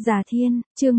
Già Thiên, chương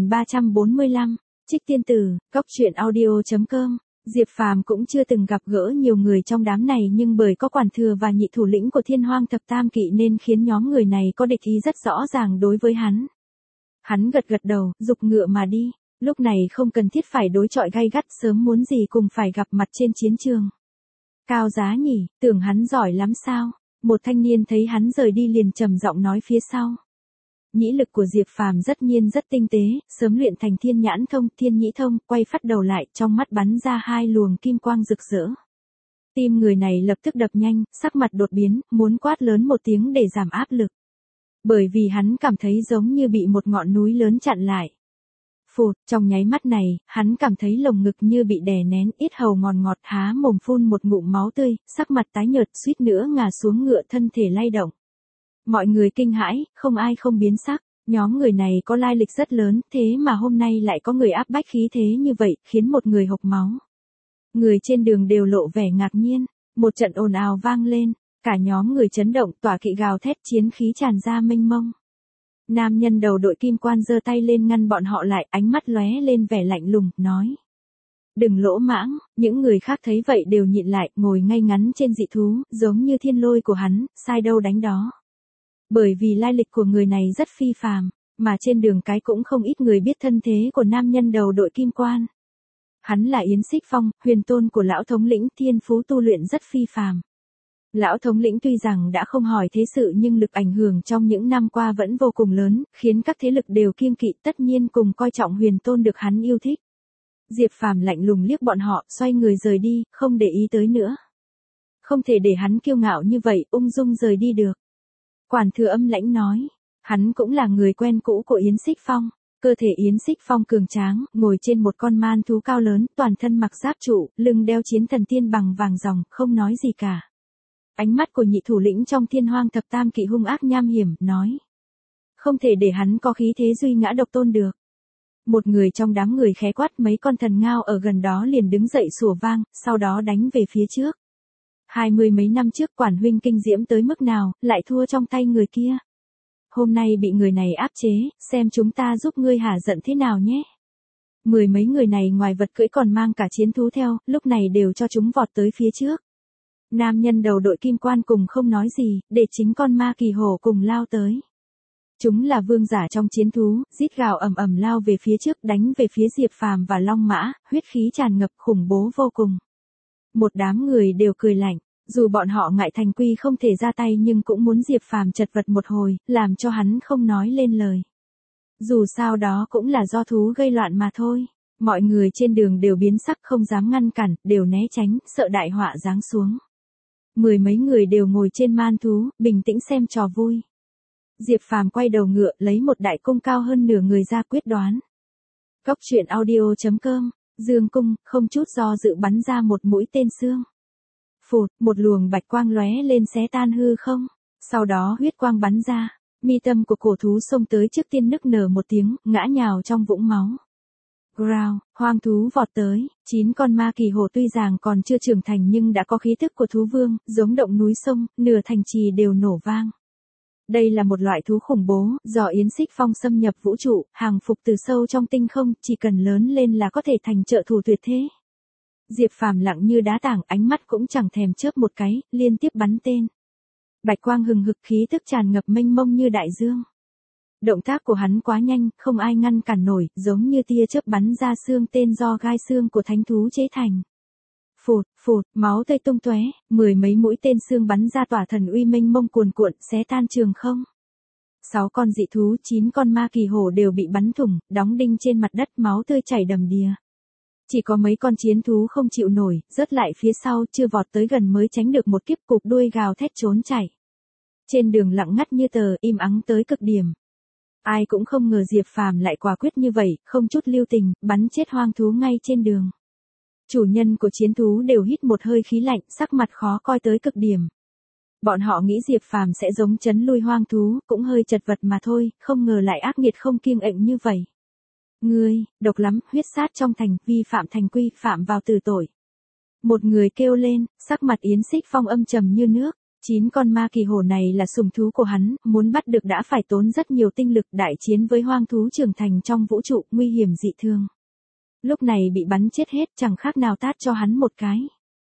1345, Trích Tiên Tử, Cóc truyện audio.com. Diệp Phàm cũng chưa từng gặp gỡ nhiều người trong đám này, nhưng bởi có quản thừa và nhị thủ lĩnh của Thiên Hoang Thập Tam Kỵ nên khiến nhóm người này có địch ý rất rõ ràng đối với hắn. Hắn gật gật đầu, giục ngựa mà đi, lúc này không cần thiết phải đối chọi gay gắt, sớm muốn gì cùng phải gặp mặt trên chiến trường. Cao Giá nhỉ, tưởng hắn giỏi lắm sao? Một thanh niên thấy hắn rời đi liền trầm giọng nói phía sau. Nhĩ lực của Diệp Phàm rất tinh tế, sớm luyện thành thiên nhãn thông, thiên nhĩ thông, quay phát đầu lại, trong mắt bắn ra hai luồng kim quang rực rỡ. Tim người này lập tức đập nhanh, sắc mặt đột biến, muốn quát lớn một tiếng để giảm áp lực. Bởi vì hắn cảm thấy giống như bị một ngọn núi lớn chặn lại. Phụt, trong nháy mắt này, hắn cảm thấy lồng ngực như bị đè nén, yết hầu ngọt ngọt, há mồm phun một ngụm máu tươi, sắc mặt tái nhợt, suýt nữa ngã xuống ngựa, thân thể lay động. Mọi người kinh hãi, không ai không biến sắc, nhóm người này có lai lịch rất lớn, thế mà hôm nay lại có người áp bách khí thế như vậy, khiến một người hộc máu. Người trên đường đều lộ vẻ ngạc nhiên, một trận ồn ào vang lên, cả nhóm người chấn động, tỏa kỵ gào thét, chiến khí tràn ra mênh mông. Nam nhân đầu đội kim quan giơ tay lên ngăn bọn họ lại, ánh mắt lóe lên vẻ lạnh lùng, nói. Đừng lỗ mãng, những người khác thấy vậy đều nhịn lại, ngồi ngay ngắn trên dị thú, giống như thiên lôi của hắn, sai đâu đánh đó. Bởi vì lai lịch của người này rất phi phàm, mà trên đường cái cũng không ít người biết thân thế của nam nhân đầu đội kim quan. Hắn là Yến Xích Phong, huyền tôn của lão thống lĩnh, thiên phú tu luyện rất phi phàm. Lão thống lĩnh tuy rằng đã không hỏi thế sự nhưng lực ảnh hưởng trong những năm qua vẫn vô cùng lớn, khiến các thế lực đều kiêng kỵ, tất nhiên cùng coi trọng huyền tôn được hắn yêu thích. Diệp Phàm lạnh lùng liếc bọn họ, xoay người rời đi, không để ý tới nữa. Không thể để hắn kiêu ngạo như vậy, ung dung rời đi được. Quản thừa âm lãnh nói, hắn cũng là người quen cũ của Yến Xích Phong, cơ thể Yến Xích Phong cường tráng, ngồi trên một con man thú cao lớn, toàn thân mặc giáp trụ, lưng đeo chiến thần tiên bằng vàng ròng, không nói gì cả. Ánh mắt của nhị thủ lĩnh trong Thiên Hoang Thập Tam Kỵ hung ác nham hiểm, nói. Không thể để hắn có khí thế duy ngã độc tôn được. Một người trong đám người khẽ quát, mấy con thần ngao ở gần đó liền đứng dậy sủa vang, sau đó đánh về phía trước. 20 mấy năm trước quản huynh kinh diễm tới mức nào, lại thua trong tay người kia. Hôm nay bị người này áp chế, xem chúng ta giúp ngươi hả giận thế nào nhé. Mười mấy người này ngoài vật cưỡi còn mang cả chiến thú theo, lúc này đều cho chúng vọt tới phía trước. Nam nhân đầu đội kim quan cùng không nói gì, để chính con ma kỳ hổ cùng lao tới. Chúng là vương giả trong chiến thú, rít gào ầm ầm lao về phía trước, đánh về phía Diệp Phàm và Long Mã, huyết khí tràn ngập, khủng bố vô cùng. Một đám người đều cười lạnh, dù bọn họ ngại thành quy không thể ra tay nhưng cũng muốn Diệp Phàm chật vật một hồi, làm cho hắn không nói lên lời. Dù sao đó cũng là do thú gây loạn mà thôi. Mọi người trên đường đều biến sắc, không dám ngăn cản, đều né tránh, sợ đại họa giáng xuống. Mười mấy người đều ngồi trên man thú, bình tĩnh xem trò vui. Diệp Phàm quay đầu ngựa, lấy một đại cung cao hơn nửa người ra quyết đoán. Cóc truyện audio.com. Dương cung, không chút do dự bắn ra một mũi tên xương. Phụt, một luồng bạch quang lóe lên xé tan hư không. Sau đó huyết quang bắn ra, mi tâm của cổ thú xông tới trước tiên nức nở một tiếng, ngã nhào trong vũng máu. Growl, hoang thú vọt tới, 9 con ma kỳ hổ tuy rằng còn chưa trưởng thành nhưng đã có khí thức của thú vương, giống động núi sông, nửa thành trì đều nổ vang. Đây là một loại thú khủng bố, do Yến Xích Phong xâm nhập vũ trụ, hàng phục từ sâu trong tinh không, chỉ cần lớn lên là có thể thành trợ thủ tuyệt thế. Diệp Phàm lặng như đá tảng, ánh mắt cũng chẳng thèm chớp một cái, liên tiếp bắn tên. Bạch quang hừng hực, khí tức tràn ngập mênh mông như đại dương. Động tác của hắn quá nhanh, không ai ngăn cản nổi, giống như tia chớp bắn ra xương tên do gai xương của thánh thú chế thành. Phụt, phụt, máu tươi tung tóe, mười mấy mũi tên xương bắn ra tỏa thần uy mênh mông cuồn cuộn, xé tan trường không. 6 con dị thú, 9 con ma kỳ hổ đều bị bắn thủng, đóng đinh trên mặt đất, máu tươi chảy đầm đìa. Chỉ có mấy con chiến thú không chịu nổi, rớt lại phía sau, chưa vọt tới gần mới tránh được một kiếp, cục đuôi gào thét trốn chạy. Trên đường lặng ngắt như tờ, im ắng tới cực điểm. Ai cũng không ngờ Diệp Phàm lại quả quyết như vậy, không chút lưu tình, bắn chết hoang thú ngay trên đường. Chủ nhân của chiến thú đều hít một hơi khí lạnh, sắc mặt khó coi tới cực điểm. Bọn họ nghĩ Diệp Phàm sẽ giống trấn lui hoang thú, cũng hơi chật vật mà thôi, không ngờ lại ác nghiệt không kiêng ệnh như vậy. Ngươi, độc lắm, huyết sát trong thành, vi phạm thành quy, phạm vào tử tội. Một người kêu lên, sắc mặt Yến Xích Phong âm trầm như nước, 9 con ma kỳ hổ này là sủng thú của hắn, muốn bắt được đã phải tốn rất nhiều tinh lực, đại chiến với hoang thú trưởng thành trong vũ trụ, nguy hiểm dị thường. Lúc này bị bắn chết hết, chẳng khác nào tát cho hắn một cái.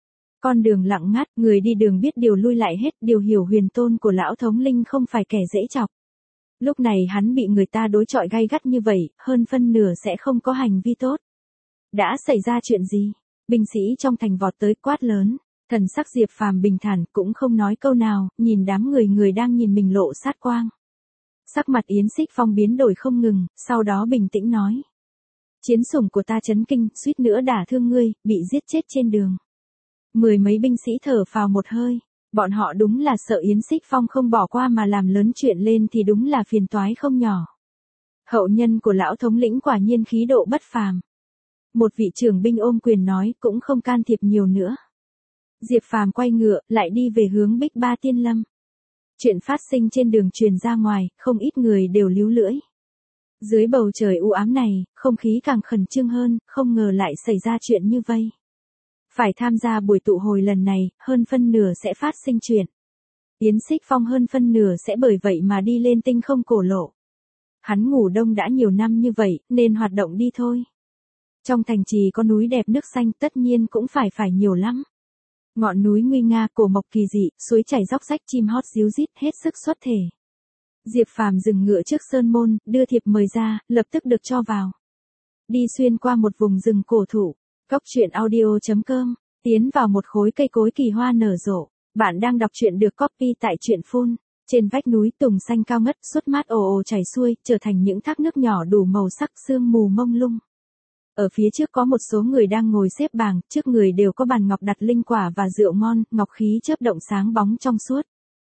Con đường lặng ngắt, người đi đường biết điều lui lại hết, điều hiểu huyền tôn của lão thống linh không phải kẻ dễ chọc. Lúc này hắn bị người ta đối chọi gay gắt như vậy, hơn phân nửa sẽ không có hành vi tốt. Đã xảy ra chuyện gì? Binh sĩ trong thành vọt tới quát lớn. Thần sắc Diệp Phàm bình thản, cũng không nói câu nào, nhìn đám người đang nhìn mình lộ sát quang. Sắc mặt Yến Xích Phong biến đổi không ngừng, sau đó bình tĩnh nói. Chiến sủng của ta chấn kinh, suýt nữa đả thương ngươi, bị giết chết trên đường. 10 mấy binh sĩ thở phào một hơi, bọn họ đúng là sợ Yến Xích Phong không bỏ qua mà làm lớn chuyện lên thì đúng là phiền toái không nhỏ. Hậu nhân của lão thống lĩnh quả nhiên khí độ bất phàm. Một vị trưởng binh ôm quyền nói, cũng không can thiệp nhiều nữa. Diệp Phàm quay ngựa, lại đi về hướng Bích Ba Tiên Lâm. Chuyện phát sinh trên đường truyền ra ngoài, không ít người đều líu lưỡi. Dưới bầu trời u ám này, không khí càng khẩn trương hơn, không ngờ lại xảy ra chuyện như vây. Phải tham gia buổi tụ hồi lần này, hơn phân nửa sẽ phát sinh chuyện. Yến Xích Phong hơn phân nửa sẽ bởi vậy mà đi lên tinh không cổ lộ. Hắn ngủ đông đã nhiều năm như vậy, nên hoạt động đi thôi. Trong thành trì có núi đẹp nước xanh, tất nhiên cũng phải nhiều lắm. Ngọn núi nguy nga, cổ mộc kỳ dị, suối chảy róc rách, chim hót ríu rít, hết sức xuất thể. Diệp Phàm dừng ngựa trước sơn môn, đưa thiệp mời ra, lập tức được cho vào. Đi xuyên qua một vùng rừng cổ thụ, Cốc truyện audio.com, tiến vào một khối cây cối kỳ hoa nở rộ. Bạn đang đọc truyện được copy tại truyện phun. Trên vách núi tùng xanh cao ngất, suốt mát ồ ồ chảy xuôi, trở thành những thác nước nhỏ đủ màu sắc, sương mù mông lung. Ở phía trước có một số người đang ngồi xếp bằng, trước người đều có bàn ngọc đặt linh quả và rượu ngon, ngọc khí chớp động sáng bóng trong suốt.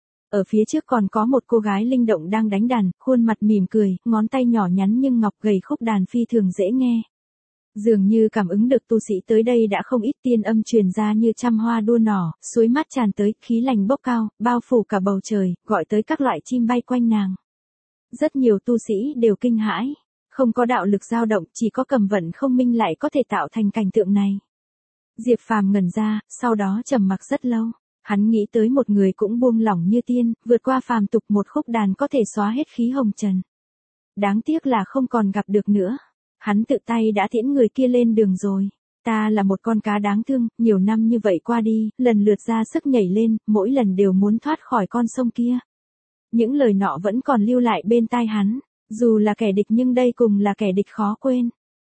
Ở phía trước còn có một cô gái linh động đang đánh đàn, khuôn mặt mỉm cười, ngón tay nhỏ nhắn nhưng ngọc gầy khúc đàn phi thường dễ nghe. Dường như cảm ứng được tu sĩ tới đây đã không ít, tiên âm truyền ra như trăm hoa đua nỏ, suối mát tràn tới, khí lành bốc cao, bao phủ cả bầu trời, gọi tới các loại chim bay quanh nàng. Rất nhiều tu sĩ đều kinh hãi. Không có đạo lực dao động, chỉ có cầm vận không minh lại có thể tạo thành cảnh tượng này. Diệp Phàm ngẩn ra, sau đó trầm mặc rất lâu. Hắn nghĩ tới một người cũng buông lỏng như tiên, vượt qua phàm tục, một khúc đàn có thể xóa hết khí hồng trần. Đáng tiếc là không còn gặp được nữa. Hắn tự tay đã tiễn người kia lên đường rồi. Ta là một con cá đáng thương, nhiều năm như vậy qua đi, lần lượt ra sức nhảy lên, mỗi lần đều muốn thoát khỏi con sông kia. Những lời nọ vẫn còn lưu lại bên tai hắn. Dù là kẻ địch nhưng đây cùng là kẻ địch khó quên.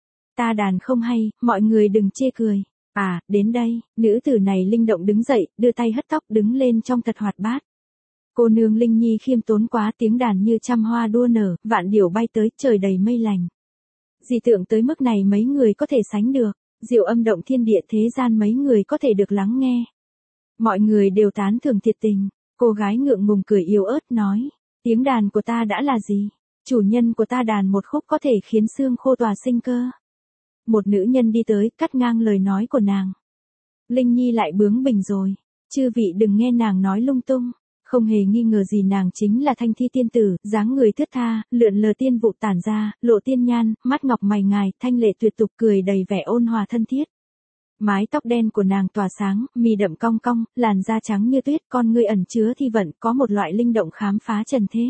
Ta đàn không hay, mọi người đừng chê cười. À, đến đây, nữ tử này linh động đứng dậy, đưa tay hất tóc đứng lên trong thật hoạt bát. Cô nương Linh Nhi khiêm tốn quá, tiếng đàn như trăm hoa đua nở, vạn điểu bay tới, trời đầy mây lành. Dị tượng tới mức này mấy người có thể sánh được, diệu âm động thiên địa thế gian mấy người có thể được lắng nghe. Mọi người đều tán thưởng thiệt tình, cô gái ngượng ngùng cười yếu ớt nói, tiếng đàn của ta đã là gì? Chủ nhân của ta đàn một khúc có thể khiến xương khô tỏa sinh cơ. Một nữ nhân đi tới, cắt ngang lời nói của nàng. Linh Nhi lại bướng bỉnh rồi. Chư vị đừng nghe nàng nói lung tung. Không hề nghi ngờ gì nàng chính là Thanh Thi tiên tử, dáng người thướt tha, lượn lờ tiên vụ tản ra, lộ tiên nhan, mắt ngọc mày ngài, thanh lệ tuyệt tục, cười đầy vẻ ôn hòa thân thiết. Mái tóc đen của nàng tỏa sáng, mi đậm cong cong, làn da trắng như tuyết, con ngươi ẩn chứa thi vận, có một loại linh động khám phá trần thế.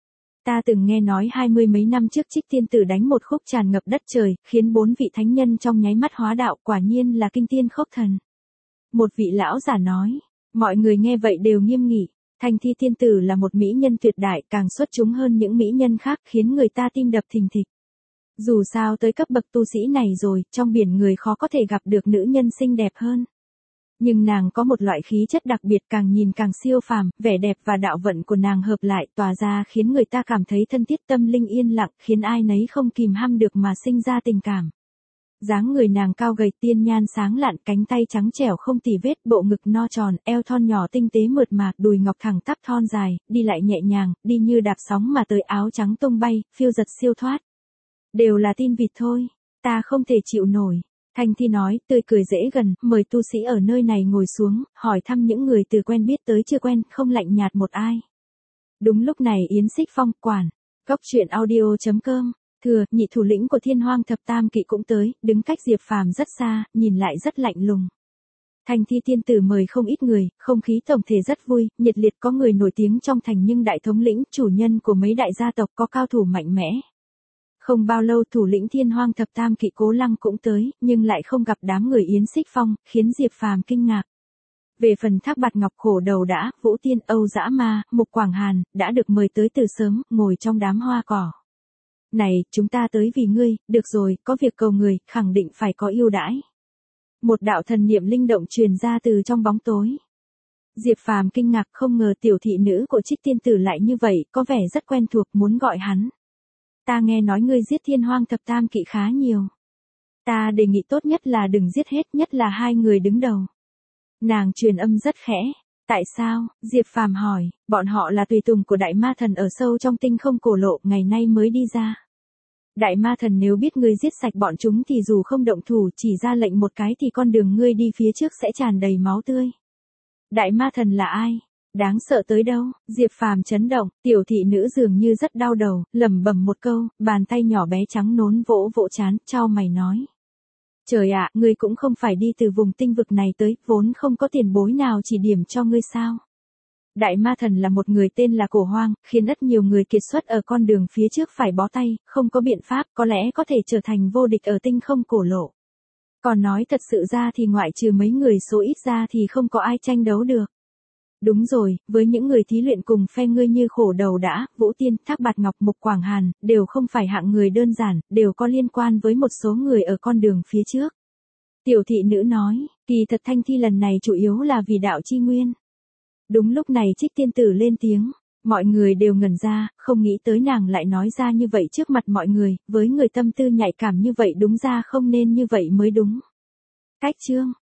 Ta từng nghe nói 20 mấy năm trước Trích tiên tử đánh một khúc tràn ngập đất trời, khiến 4 vị thánh nhân trong nháy mắt hóa đạo, quả nhiên là kinh tiên khốc thần. Một vị lão giả nói, mọi người nghe vậy đều nghiêm nghị, Thanh Thi tiên tử là một mỹ nhân tuyệt đại, càng xuất chúng hơn những mỹ nhân khác, khiến người ta tim đập thình thịch. Dù sao tới cấp bậc tu sĩ này rồi, trong biển người khó có thể gặp được nữ nhân xinh đẹp hơn. Nhưng nàng có một loại khí chất đặc biệt, càng nhìn càng siêu phàm, vẻ đẹp và đạo vận của nàng hợp lại tỏa ra khiến người ta cảm thấy thân thiết, tâm linh yên lặng, khiến ai nấy không kìm hăm được mà sinh ra tình cảm. Dáng người nàng cao gầy, tiên nhan sáng lạn, cánh tay trắng trẻo không tì vết, bộ ngực no tròn, eo thon nhỏ tinh tế mượt mà, đùi ngọc thẳng tắp thon dài, đi lại nhẹ nhàng, đi như đạp sóng mà tới, áo trắng tung bay, phiêu giật siêu thoát. Đều là tin vịt thôi, ta không thể chịu nổi. Thanh Thi nói, tươi cười dễ gần, mời tu sĩ ở nơi này ngồi xuống, hỏi thăm những người từ quen biết tới chưa quen, không lạnh nhạt một ai. Đúng lúc này Yến Xích Phong, quản, Cốc truyện audio.com, Thừa, nhị thủ lĩnh của Thiên Hoang Thập Tam Kỵ cũng tới, đứng cách Diệp Phàm rất xa, nhìn lại rất lạnh lùng. Thanh thi tiên tử mời không ít người, không khí tổng thể rất vui, nhiệt liệt, có người nổi tiếng trong thành nhưng đại thống lĩnh, chủ nhân của mấy đại gia tộc, có cao thủ mạnh mẽ. Không bao lâu thủ lĩnh Thiên Hoang thập tam kỵ Cố Lăng cũng tới, nhưng lại không gặp đám người Yến Xích Phong, khiến Diệp Phàm kinh ngạc. Về phần Thác Bạt Ngọc Khổ Đầu Đã, Vũ Tiên, Âu Dã Ma, Mục Quảng Hàn, đã được mời tới từ sớm, ngồi trong đám hoa cỏ. Này, chúng ta tới vì ngươi, được rồi, có việc cầu người, khẳng định phải có ưu đãi. Một đạo thần niệm linh động truyền ra từ trong bóng tối. Diệp Phàm kinh ngạc, không ngờ tiểu thị nữ của Trích tiên tử lại như vậy, có vẻ rất quen thuộc, muốn gọi hắn. Ta nghe nói ngươi giết Thiên Hoang thập tam kỵ khá nhiều. Ta đề nghị tốt nhất là đừng giết hết, nhất là hai người đứng đầu. Nàng truyền âm rất khẽ. Tại sao? Diệp Phàm hỏi. Bọn họ là tùy tùng của đại ma thần ở sâu trong tinh không cổ lộ, ngày nay mới đi ra. Đại ma thần nếu biết ngươi giết sạch bọn chúng thì dù không động thủ, chỉ ra lệnh một cái thì con đường ngươi đi phía trước sẽ tràn đầy máu tươi. Đại ma thần là ai? Đáng sợ tới đâu? Diệp Phàm chấn động, tiểu thị nữ dường như rất đau đầu, lẩm bẩm một câu, bàn tay nhỏ bé trắng nốn vỗ vỗ trán, chau mày nói. Trời ạ, ngươi cũng không phải đi từ vùng tinh vực này tới, vốn không có tiền bối nào chỉ điểm cho ngươi sao? Đại ma thần là một người tên là Cổ Hoang, khiến rất nhiều người kiệt xuất ở con đường phía trước phải bó tay, không có biện pháp, có lẽ có thể trở thành vô địch ở tinh không cổ lộ. Còn nói thật sự ra thì ngoại trừ mấy người số ít ra thì không có ai tranh đấu được. Đúng rồi, với những người thí luyện cùng phe ngươi như Khổ Đầu Đã, Vũ Tiên, Thác Bạt Ngọc, Mục Quảng Hàn, đều không phải hạng người đơn giản, đều có liên quan với một số người ở con đường phía trước. Tiểu thị nữ nói, kỳ thật thanh thi lần này chủ yếu là vì đạo chi nguyên. Đúng lúc này Trích tiên tử lên tiếng, mọi người đều ngẩn ra, không nghĩ tới nàng lại nói ra như vậy trước mặt mọi người, với người tâm tư nhạy cảm như vậy đúng ra không nên như vậy mới đúng. Cách chương